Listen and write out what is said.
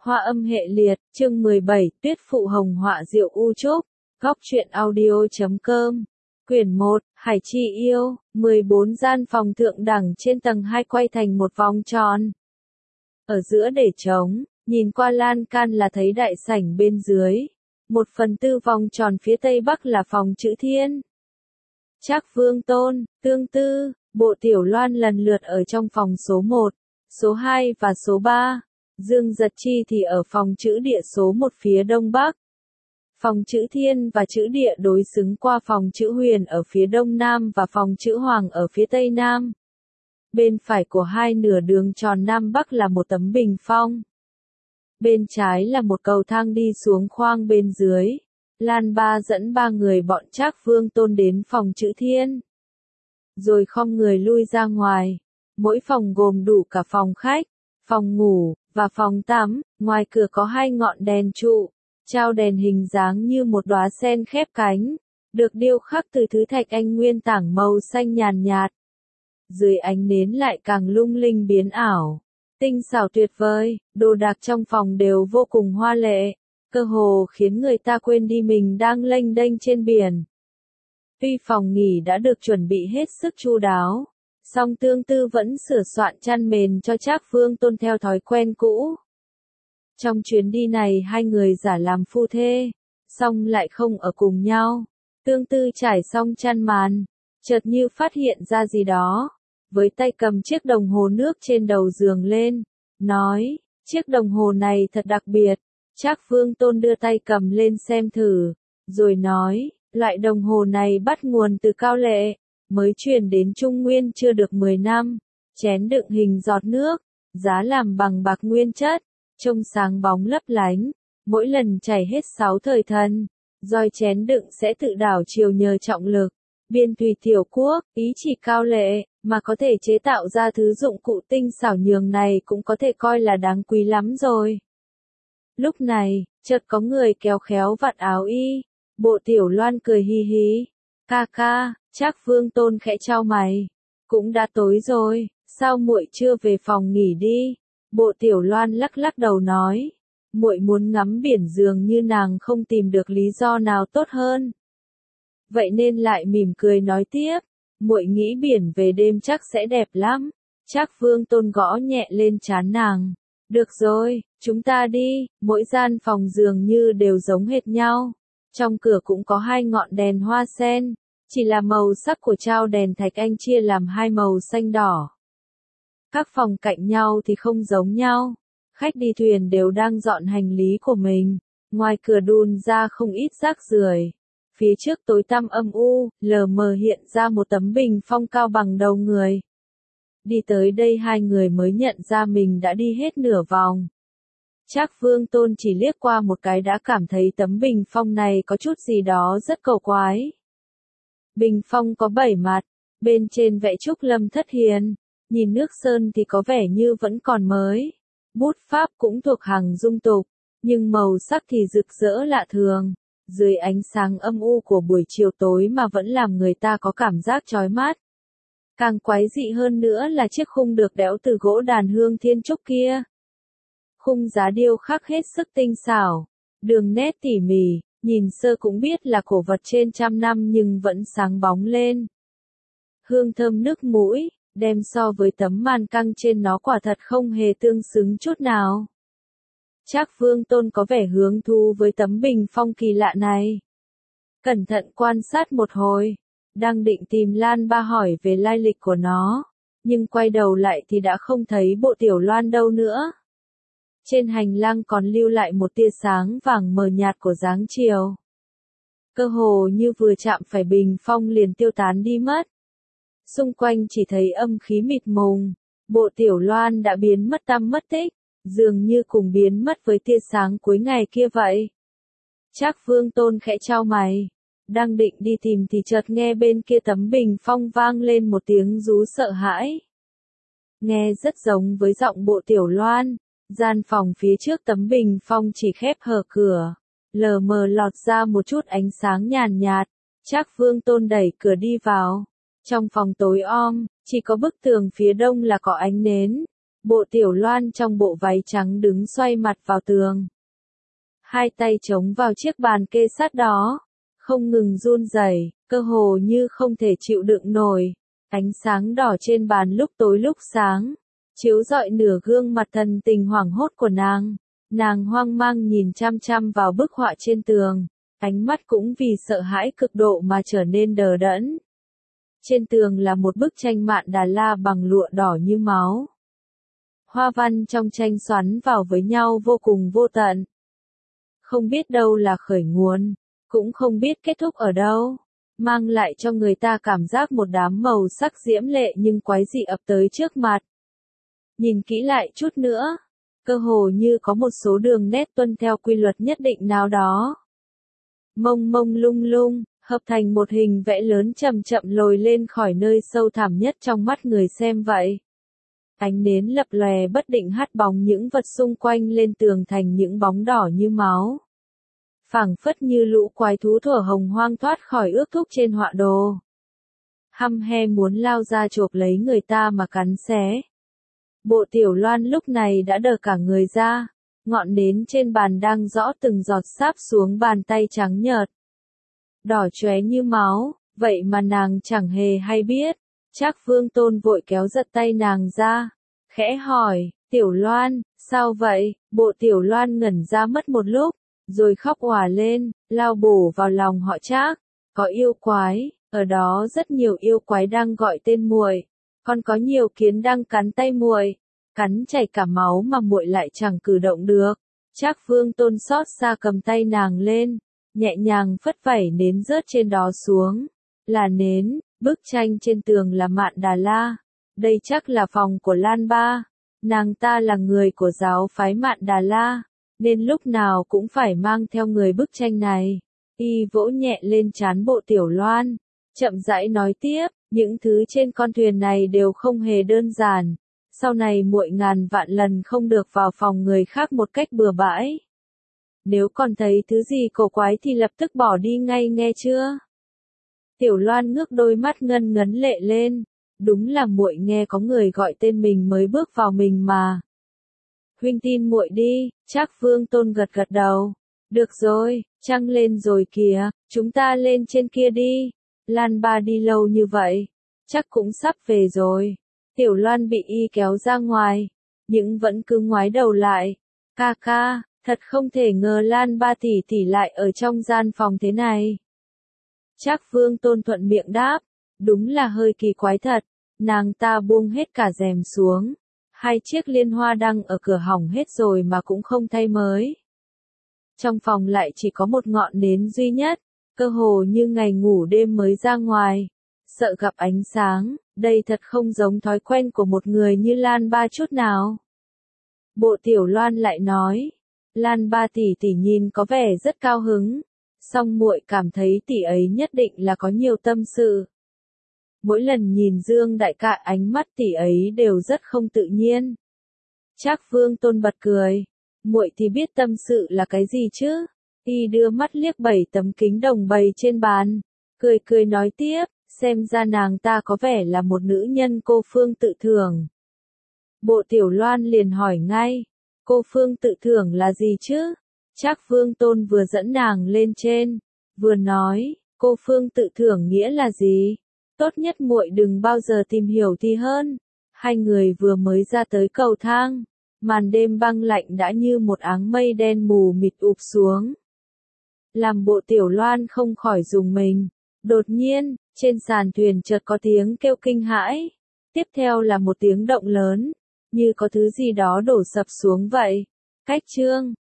Hoa âm hệ liệt, chương 17, Tuyết phụ hồng họa diệu u trúc, góc truyện audio.com. Quyển 1, Hải Chi yêu, 14 gian phòng thượng đẳng trên tầng 2 quay thành một vòng tròn. Ở giữa để trống, nhìn qua lan can là thấy đại sảnh bên dưới. 1/4 vòng tròn phía tây bắc là phòng chữ thiên. Trác Vương Tôn, Tương Tư, Bộ Tiểu Loan lần lượt ở trong phòng số 1, số 2 và số 3. Dương Giật Chi thì ở phòng chữ địa số 1 phía đông bắc. Phòng chữ thiên và chữ địa đối xứng qua phòng chữ huyền ở phía đông nam và phòng chữ hoàng ở phía tây nam. Bên phải của hai nửa đường tròn nam bắc là một tấm bình phong. Bên trái là một cầu thang đi xuống khoang bên dưới. Lan Ba dẫn 3 người bọn Trác Vương Tôn đến phòng chữ thiên. Rồi khom người lui ra ngoài. Mỗi phòng gồm đủ cả phòng khách, phòng ngủ, và phòng tắm. Ngoài cửa có 2 ngọn đèn trụ, trao đèn hình dáng như một đóa sen khép cánh, được điêu khắc từ thứ thạch anh nguyên tảng màu xanh nhàn nhạt. Dưới ánh nến lại càng lung linh biến ảo, tinh xảo tuyệt vời, đồ đạc trong phòng đều vô cùng hoa lệ, cơ hồ khiến người ta quên đi mình đang lênh đênh trên biển. Tuy phòng nghỉ đã được chuẩn bị hết sức chu đáo, song Tương Tư vẫn sửa soạn chăn mền cho Trác Vương Tôn theo thói quen cũ. Trong chuyến đi này hai người giả làm phu thê, song lại không ở cùng nhau. Tương Tư trải xong chăn màn, chợt như phát hiện ra gì đó, với tay cầm chiếc đồng hồ nước trên đầu giường lên, nói, chiếc đồng hồ này thật đặc biệt. Trác Vương Tôn đưa tay cầm lên xem thử, rồi nói, loại đồng hồ này bắt nguồn từ Cao Lệ, mới truyền đến Trung Nguyên chưa được 10 năm, chén đựng hình giọt nước, giá làm bằng bạc nguyên chất, trông sáng bóng lấp lánh, mỗi lần chảy hết 6 thời thần, roi chén đựng sẽ tự đảo chiều nhờ trọng lực. Biên thùy tiểu quốc, ý chỉ Cao Lệ, mà có thể chế tạo ra thứ dụng cụ tinh xảo nhường này cũng có thể coi là đáng quý lắm rồi. Lúc này, chợt có người kéo khéo vạt áo y. Bộ Tiểu Loan cười hi hí. Ca ca, Trác Vương Tôn khẽ chau mày. Cũng đã tối rồi, sao muội chưa về phòng nghỉ đi? Bộ Tiểu Loan lắc lắc đầu nói. Muội muốn ngắm biển dường như nàng không tìm được lý do nào tốt hơn. Vậy nên lại mỉm cười nói tiếp. Muội nghĩ biển về đêm chắc sẽ đẹp lắm. Trác Vương Tôn gõ nhẹ lên trán nàng. Được rồi, chúng ta đi. Mỗi gian phòng dường như đều giống hệt nhau. Trong cửa cũng có 2 ngọn đèn hoa sen, chỉ là màu sắc của trao đèn thạch anh chia làm 2 màu xanh đỏ. Các phòng cạnh nhau thì không giống nhau. Khách đi thuyền đều đang dọn hành lý của mình. Ngoài cửa đun ra không ít rác rưởi. Phía trước tối tăm âm u, lờ mờ hiện ra một tấm bình phong cao bằng đầu người. Đi tới đây hai người mới nhận ra mình đã đi hết nửa vòng. Trác Vương Tôn chỉ liếc qua một cái đã cảm thấy tấm bình phong này có chút gì đó rất cầu quái. Bình phong có 7 mặt, bên trên vẽ trúc Lâm Thất Hiền, nhìn nước sơn thì có vẻ như vẫn còn mới. Bút pháp cũng thuộc hàng dung tục, nhưng màu sắc thì rực rỡ lạ thường, dưới ánh sáng âm u của buổi chiều tối mà vẫn làm người ta có cảm giác chói mắt. Càng quái dị hơn nữa là chiếc khung được đẽo từ gỗ đàn hương thiên trúc kia. Khung giá điêu khắc hết sức tinh xảo, đường nét tỉ mỉ, nhìn sơ cũng biết là cổ vật trên trăm năm nhưng vẫn sáng bóng lên. Hương thơm nước mũi, đem so với tấm màn căng trên nó quả thật không hề tương xứng chút nào. Trác Vương Tôn có vẻ hứng thú với tấm bình phong kỳ lạ này. Cẩn thận quan sát một hồi, đang định tìm Lan Ba hỏi về lai lịch của nó, nhưng quay đầu lại thì đã không thấy Bộ Tiểu Loan đâu nữa. Trên hành lang còn lưu lại một tia sáng vàng mờ nhạt của dáng chiều. Cơ hồ như vừa chạm phải bình phong liền tiêu tán đi mất. Xung quanh chỉ thấy âm khí mịt mùng, Bộ Tiểu Loan đã biến mất tăm mất tích, dường như cùng biến mất với tia sáng cuối ngày kia vậy. Trác Vương Tôn khẽ chau mày, đang định đi tìm thì chợt nghe bên kia tấm bình phong vang lên một tiếng rú sợ hãi. Nghe rất giống với giọng Bộ Tiểu Loan. Gian phòng phía trước tấm bình phong chỉ khép hở cửa, lờ mờ lọt ra một chút ánh sáng nhàn nhạt. Trác Vương Tôn đẩy cửa đi vào. Trong phòng tối om, chỉ có bức tường phía đông là có ánh nến. Bộ Tiểu Loan trong bộ váy trắng đứng xoay mặt vào tường. Hai tay chống vào chiếc bàn kê sát đó, không ngừng run rẩy, cơ hồ như không thể chịu đựng nổi. Ánh sáng đỏ trên bàn lúc tối lúc sáng, chiếu rọi nửa gương mặt thần tình hoảng hốt của nàng. Nàng hoang mang nhìn chăm chăm vào bức họa trên tường, ánh mắt cũng vì sợ hãi cực độ mà trở nên đờ đẫn. Trên tường là một bức tranh Mạn Đà La bằng lụa đỏ như máu. Hoa văn trong tranh xoắn vào với nhau vô cùng vô tận. Không biết đâu là khởi nguồn, cũng không biết kết thúc ở đâu, mang lại cho người ta cảm giác một đám màu sắc diễm lệ nhưng quái dị ập tới trước mặt. Nhìn kỹ lại chút nữa, cơ hồ như có một số đường nét tuân theo quy luật nhất định nào đó. Mông mông lung lung, hợp thành một hình vẽ lớn chậm chậm lồi lên khỏi nơi sâu thẳm nhất trong mắt người xem vậy. Ánh nến lập lòe bất định hắt bóng những vật xung quanh lên tường thành những bóng đỏ như máu. Phảng phất như lũ quái thú thuở hồng hoang thoát khỏi ước thúc trên họa đồ. Hăm he muốn lao ra chộp lấy người ta mà cắn xé. Bộ Tiểu Loan lúc này đã đờ cả người ra, ngọn nến trên bàn đang rõ từng giọt sáp xuống bàn tay trắng nhợt. Đỏ chóe như máu, vậy mà nàng chẳng hề hay biết. Trác Vương Tôn vội kéo giật tay nàng ra, khẽ hỏi, Tiểu Loan, sao vậy? Bộ Tiểu Loan ngẩn ra mất một lúc, rồi khóc òa lên, lao bổ vào lòng họ Trác. Có yêu quái, ở đó rất nhiều yêu quái đang gọi tên muội, còn có nhiều kiến đang cắn tay muội, cắn chảy cả máu mà muội lại chẳng cử động được. Trác Vương Tôn xót xa cầm tay nàng lên, nhẹ nhàng phất vẩy nến rớt trên đó xuống. Là nến, bức tranh trên tường là Mạn Đà La. Đây chắc là phòng của Lan Ba. Nàng ta là người của giáo phái Mạn Đà La, nên lúc nào cũng phải mang theo người bức tranh này. Y vỗ nhẹ lên trán Bộ Tiểu Loan, chậm rãi nói tiếp, những thứ trên con thuyền này đều không hề đơn giản. Sau này muội ngàn vạn lần không được vào phòng người khác một cách bừa bãi. Nếu còn thấy thứ gì cổ quái thì lập tức bỏ đi ngay nghe chưa? Tiểu Loan ngước đôi mắt ngân ngấn lệ lên, đúng là muội nghe có người gọi tên mình mới bước vào mình mà. Huynh tin muội đi, Trác Vương Tôn gật gật đầu. Được rồi, trăng lên rồi kìa, chúng ta lên trên kia đi. Lan Ba đi lâu như vậy, chắc cũng sắp về rồi. Tiểu Loan bị y kéo ra ngoài, nhưng vẫn cứ ngoái đầu lại. Ca ca, thật không thể ngờ Lan Ba tỷ tỷ lại ở trong gian phòng thế này. Trác Vương Tôn thuận miệng đáp, đúng là hơi kỳ quái thật. Nàng ta buông hết cả rèm xuống. Hai chiếc liên hoa đăng ở cửa hỏng hết rồi mà cũng không thay mới. Trong phòng lại chỉ có một ngọn nến duy nhất, cơ hồ như ngày ngủ đêm mới ra ngoài. Sợ gặp ánh sáng, đây thật không giống thói quen của một người như Lan Ba chút nào. Bộ Tiểu Loan lại nói, Lan Ba tỷ tỷ nhìn có vẻ rất cao hứng, song muội cảm thấy tỷ ấy nhất định là có nhiều tâm sự. Mỗi lần nhìn Dương đại ca ánh mắt tỷ ấy đều rất không tự nhiên. Trác Vương Tôn bật cười, muội thì biết tâm sự là cái gì chứ? Y đưa mắt liếc 7 tấm kính đồng bày trên bàn, cười cười nói tiếp, xem ra nàng ta có vẻ là một nữ nhân cô phương tự thưởng. Bộ Tiểu Loan liền hỏi ngay, cô phương tự thưởng là gì chứ? Trác Vương Tôn vừa dẫn nàng lên trên, vừa nói, cô phương tự thưởng nghĩa là gì? Tốt nhất muội đừng bao giờ tìm hiểu thì hơn. Hai người vừa mới ra tới cầu thang, màn đêm băng lạnh đã như một áng mây đen mù mịt ụp xuống. Làm Bộ Tiểu Loan không khỏi rùng mình. Đột nhiên, trên sàn thuyền chợt có tiếng kêu kinh hãi. Tiếp theo là một tiếng động lớn, như có thứ gì đó đổ sập xuống vậy. Cách chương